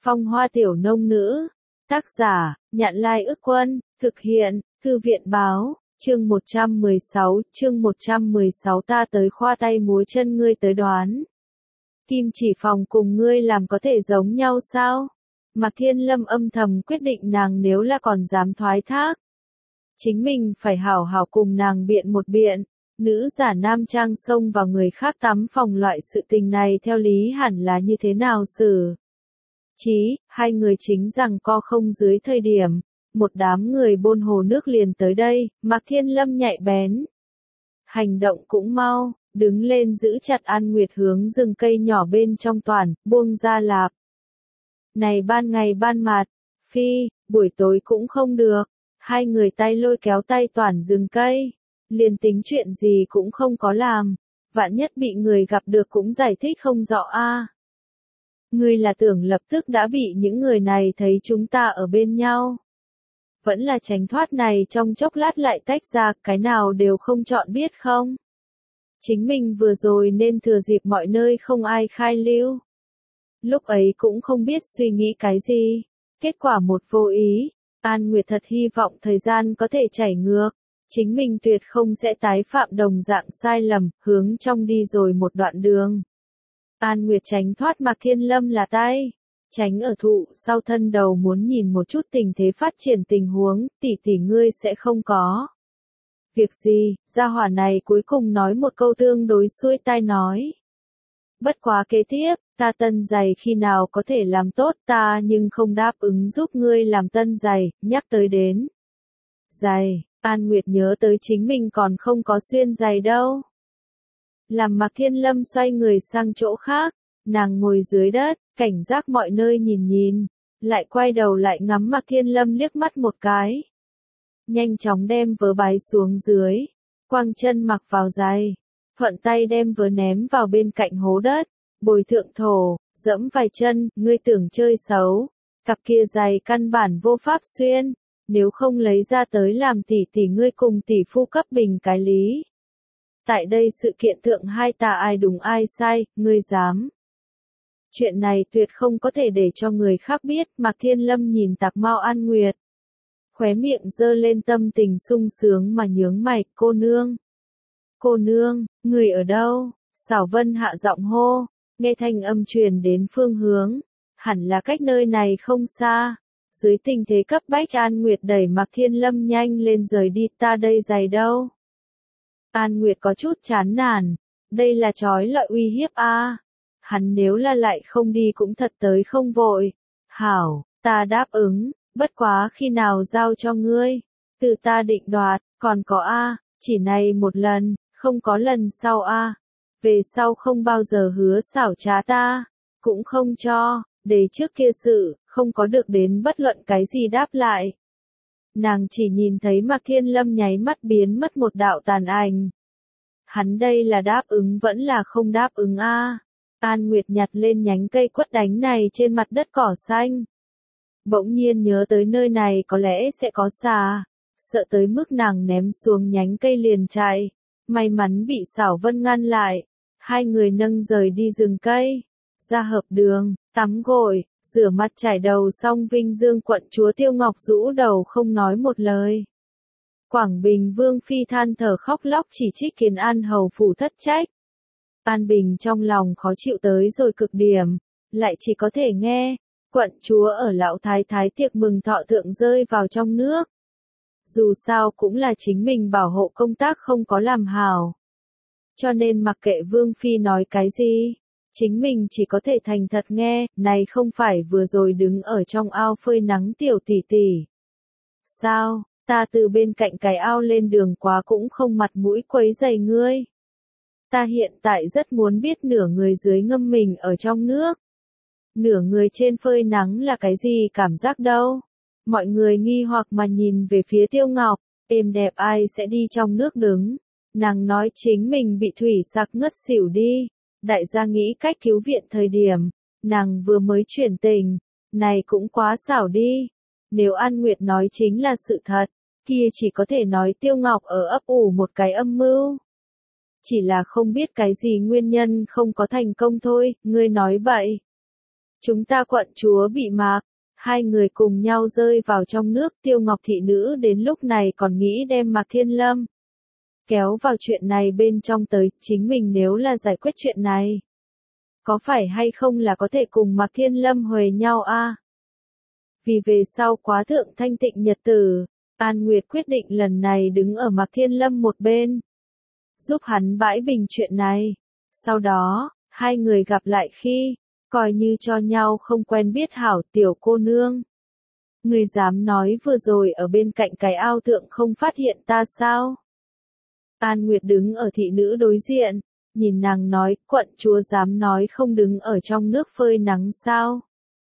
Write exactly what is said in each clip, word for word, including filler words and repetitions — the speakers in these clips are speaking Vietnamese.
Phong hoa tiểu nông nữ. Tác giả, Nhạn Lai Ức Quân, thực hiện, Thư viện báo, chương một trăm mười sáu, chương một trăm mười sáu ta tới khoa tay múa chân ngươi tới đoán. Kim chỉ phòng cùng ngươi làm có thể giống nhau sao? Mạc Thiên Lâm âm thầm quyết định nàng nếu là còn dám thoái thác. Chính mình phải hảo hảo cùng nàng biện một biện. Nữ giả nam trang xông vào người khác tắm phòng loại sự tình này theo lý hẳn là như thế nào xử. Chí, hai người chính rằng co không dưới thời điểm, một đám người bôn hồ nước liền tới đây, Mạc Thiên Lâm nhạy bén. Hành động cũng mau, đứng lên giữ chặt An Nguyệt hướng rừng cây nhỏ bên trong toàn, buông ra lạp. Này ban ngày ban mặt, phi, buổi tối cũng không được, hai người tay lôi kéo tay toàn rừng cây. Liền tính chuyện gì cũng không có làm, vạn nhất bị người gặp được cũng giải thích không rõ a. À. Ngươi là tưởng lập tức đã bị những người này thấy chúng ta ở bên nhau. Vẫn là tránh thoát này trong chốc lát lại tách ra, cái nào đều không chọn biết không? Chính mình vừa rồi nên thừa dịp mọi nơi không ai khai lưu. Lúc ấy cũng không biết suy nghĩ cái gì, kết quả một vô ý, An Nguyệt thật hy vọng thời gian có thể chảy ngược. Chính mình tuyệt không sẽ tái phạm đồng dạng sai lầm, hướng trong đi rồi một đoạn đường. An Nguyệt tránh thoát Mạc Thiên Lâm là tay, tránh ở thụ sau thân đầu muốn nhìn một chút tình thế phát triển tình huống, tỷ tỷ ngươi sẽ không có. Việc gì, gia hỏa này cuối cùng nói một câu tương đối xuôi tai nói. Bất quá kế tiếp, ta tân giày khi nào có thể làm tốt ta nhưng không đáp ứng giúp ngươi làm tân giày, nhắc tới đến. Giày. An Nguyệt nhớ tới chính mình còn không có xuyên giày đâu. Làm Mạc Thiên Lâm xoay người sang chỗ khác, nàng ngồi dưới đất, cảnh giác mọi nơi nhìn nhìn, lại quay đầu lại ngắm Mạc Thiên Lâm liếc mắt một cái. Nhanh chóng đem vớ bái xuống dưới, quăng chân mặc vào giày, thuận tay đem vớ ném vào bên cạnh hố đất, bồi thượng thổ, dẫm vài chân, ngươi tưởng chơi xấu, cặp kia giày căn bản vô pháp xuyên. Nếu không lấy ra tới làm tỷ tỷ ngươi cùng tỷ phu cấp bình cái lý. Tại đây sự kiện thượng hai ta ai đúng ai sai, ngươi dám. Chuyện này tuyệt không có thể để cho người khác biết, Mạc Thiên Lâm nhìn Tạc Mao An Nguyệt. Khóe miệng dơ lên tâm tình sung sướng mà nhướng mày, cô nương. Cô nương, người ở đâu? Xảo Vân hạ giọng hô, nghe thanh âm truyền đến phương hướng, hẳn là cách nơi này không xa. Dưới tình thế cấp bách An Nguyệt đẩy Mạc Thiên Lâm nhanh lên rời đi, ta đây giày đâu. An Nguyệt có chút chán nản, đây là trói lọi uy hiếp a. À. Hắn nếu là lại không đi cũng thật tới không vội. Hảo, ta đáp ứng, bất quá khi nào giao cho ngươi, từ ta định đoạt, còn có a, à, chỉ này một lần, không có lần sau a. À. Về sau không bao giờ hứa xảo trá ta, cũng không cho. Để trước kia sự, không có được đến bất luận cái gì đáp lại. Nàng chỉ nhìn thấy Mạc Thiên Lâm nháy mắt biến mất một đạo tàn ảnh. Hắn đây là đáp ứng vẫn là không đáp ứng a? À. An Nguyệt nhặt lên nhánh cây quất đánh này trên mặt đất cỏ xanh. Bỗng nhiên nhớ tới nơi này có lẽ sẽ có xà, sợ tới mức nàng ném xuống nhánh cây liền chạy. May mắn bị Xảo Vân ngăn lại, hai người nâng rời đi rừng cây. Ra hợp đường, tắm gội, rửa mặt chải đầu xong Vinh Dương quận chúa Tiêu Ngọc rũ đầu không nói một lời. Quảng Bình Vương Phi than thở khóc lóc chỉ trích Kiến An hầu phủ thất trách. An Bình trong lòng khó chịu tới rồi cực điểm, lại chỉ có thể nghe, quận chúa ở lão thái thái tiệc mừng thọ thượng rơi vào trong nước. Dù sao cũng là chính mình bảo hộ công tác không có làm hảo. Cho nên mặc kệ Vương Phi nói cái gì. Chính mình chỉ có thể thành thật nghe, này không phải vừa rồi đứng ở trong ao phơi nắng tiểu tỷ tỷ. Sao, ta từ bên cạnh cái ao lên đường quá cũng không mặt mũi quấy rầy ngươi. Ta hiện tại rất muốn biết nửa người dưới ngâm mình ở trong nước. Nửa người trên phơi nắng là cái gì cảm giác đâu. Mọi người nghi hoặc mà nhìn về phía Tiêu Ngọc, êm đẹp ai sẽ đi trong nước đứng. Nàng nói chính mình bị thủy sặc ngất xỉu đi. Đại gia nghĩ cách cứu viện thời điểm, nàng vừa mới chuyển tình, này cũng quá xảo đi. Nếu An Nguyệt nói chính là sự thật, kia chỉ có thể nói Tiêu Ngọc ở ấp ủ một cái âm mưu. Chỉ là không biết cái gì nguyên nhân không có thành công thôi, ngươi nói bậy. Chúng ta quận chúa bị mạc, hai người cùng nhau rơi vào trong nước. Tiêu Ngọc thị nữ đến lúc này còn nghĩ đem Mạc Thiên Lâm kéo vào chuyện này bên trong tới, chính mình nếu là giải quyết chuyện này, có phải hay không là có thể cùng Mạc Thiên Lâm huề nhau a? À? Vì về sau quá thượng thanh tịnh nhật tử, An Nguyệt quyết định lần này đứng ở Mạc Thiên Lâm một bên, giúp hắn bãi bình chuyện này. Sau đó, hai người gặp lại khi, coi như cho nhau không quen biết hảo. Tiểu cô nương, người dám nói vừa rồi ở bên cạnh cái ao tượng không phát hiện ta sao? An Nguyệt đứng ở thị nữ đối diện, nhìn nàng nói, quận chúa dám nói không đứng ở trong nước phơi nắng sao?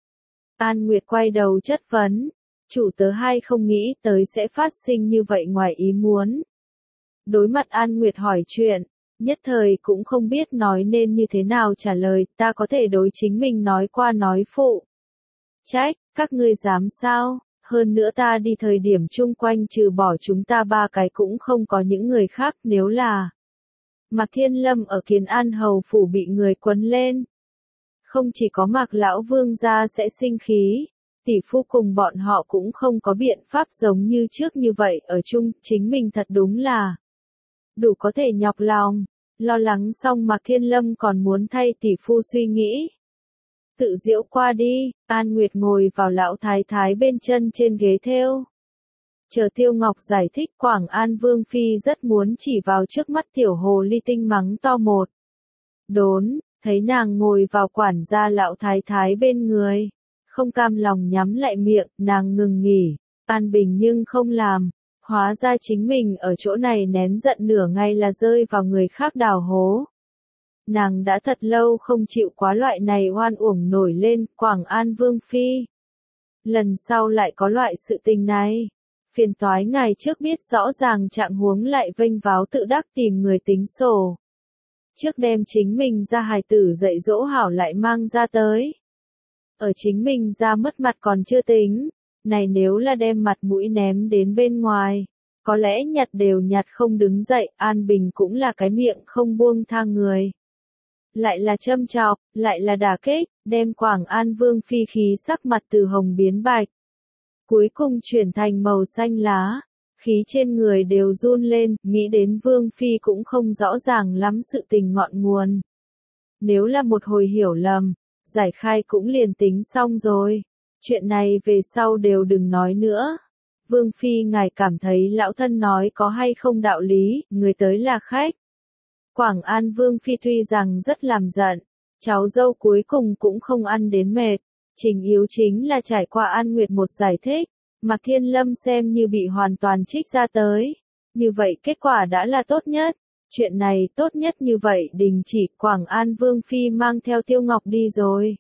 An Nguyệt quay đầu chất vấn, chủ tớ hai không nghĩ tới sẽ phát sinh như vậy ngoài ý muốn. Đối mặt An Nguyệt hỏi chuyện, nhất thời cũng không biết nói nên như thế nào trả lời. Ta có thể đối chính mình nói qua nói phụ trách, các ngươi dám sao? Hơn nữa ta đi thời điểm chung quanh trừ bỏ chúng ta ba cái cũng không có những người khác. Nếu là Mạc Thiên Lâm ở Kiến An hầu phủ bị người quấn lên, không chỉ có Mạc lão vương gia sẽ sinh khí, tỷ phu cùng bọn họ cũng không có biện pháp giống như trước như vậy ở chung. Chính mình thật đúng là đủ có thể nhọc lòng. Lo lắng xong Mạc Thiên Lâm còn muốn thay tỷ phu suy nghĩ. Tự giễu qua đi, An Nguyệt ngồi vào lão thái thái bên chân trên ghế thêu. Chờ Tiêu Ngọc giải thích, Quảng An Vương Phi rất muốn chỉ vào trước mắt tiểu hồ ly tinh mắng to một đốn, thấy nàng ngồi vào quản gia lão thái thái bên người. Không cam lòng nhắm lại miệng, nàng ngừng nghỉ, an bình nhưng không làm. Hóa ra chính mình ở chỗ này nén giận nửa ngày là rơi vào người khác đào hố. Nàng đã thật lâu không chịu quá loại này oan uổng nổi lên. Quảng An Vương Phi, lần sau lại có loại sự tình này, phiền toái ngày trước biết rõ ràng trạng huống lại vênh váo tự đắc tìm người tính sổ. Trước đem chính mình ra hài tử dạy dỗ hảo lại mang ra tới. Ở chính mình ra mất mặt còn chưa tính, này nếu là đem mặt mũi ném đến bên ngoài, có lẽ nhặt đều nhặt không đứng dậy. An Bình cũng là cái miệng không buông tha người. Lại là châm chọc, lại là đả kích, đem Quảng An Vương Phi khí sắc mặt từ hồng biến bạch, cuối cùng chuyển thành màu xanh lá, khí trên người đều run lên. Nghĩ đến Vương Phi cũng không rõ ràng lắm sự tình ngọn nguồn. Nếu là một hồi hiểu lầm, giải khai cũng liền tính xong rồi. Chuyện này về sau đều đừng nói nữa. Vương Phi ngài cảm thấy lão thân nói có hay không đạo lý, người tới là khách. Quảng An Vương Phi tuy rằng rất làm giận, cháu dâu cuối cùng cũng không ăn đến mệt. Trình yếu chính là trải qua An Nguyệt một giải thích, Mạc Thiên Lâm xem như bị hoàn toàn trích ra tới. Như vậy kết quả đã là tốt nhất. Chuyện này tốt nhất như vậy đình chỉ. Quảng An Vương Phi mang theo Tiêu Ngọc đi rồi.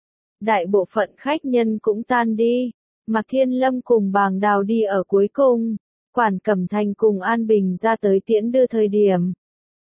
Đại bộ phận khách nhân cũng tan đi. Mạc Thiên Lâm cùng Bàng Đào đi ở cuối cùng. Quản Cẩm Thành cùng An Bình ra tới tiễn đưa thời điểm.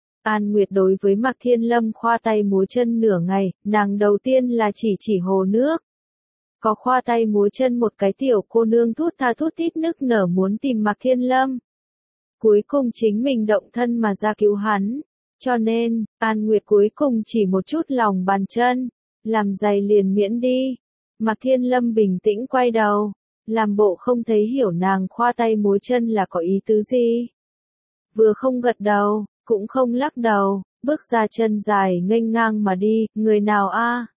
An Nguyệt đối với Mạc Thiên Lâm khoa tay múa chân nửa ngày, nàng đầu tiên là chỉ chỉ hồ nước. Có khoa tay múa chân một cái tiểu cô nương thút tha thút thít nức nở muốn tìm Mạc Thiên Lâm. Cuối cùng chính mình động thân mà ra cứu hắn. Cho nên, An Nguyệt cuối cùng chỉ một chút lòng bàn chân, làm giày liền miễn đi. Mạc Thiên Lâm bình tĩnh quay đầu, làm bộ không thấy hiểu nàng khoa tay múa chân là có ý tứ gì. Vừa không gật đầu, cũng không lắc đầu, bước ra chân dài nghênh ngang mà đi. Người nào a? À?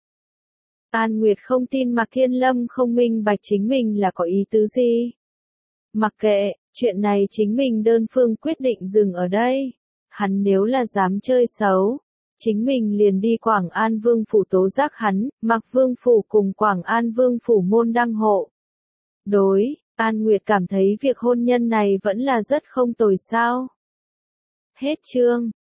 An Nguyệt không tin Mạc Thiên Lâm không minh bạch chính mình là có ý tứ gì. Mặc kệ, chuyện này chính mình đơn phương quyết định dừng ở đây. Hắn nếu là dám chơi xấu, chính mình liền đi Quảng An Vương phủ tố giác hắn. Mạc Vương phủ cùng Quảng An Vương phủ môn đăng hộ đối. An Nguyệt cảm thấy việc hôn nhân này vẫn là rất không tồi sao. Hết chương.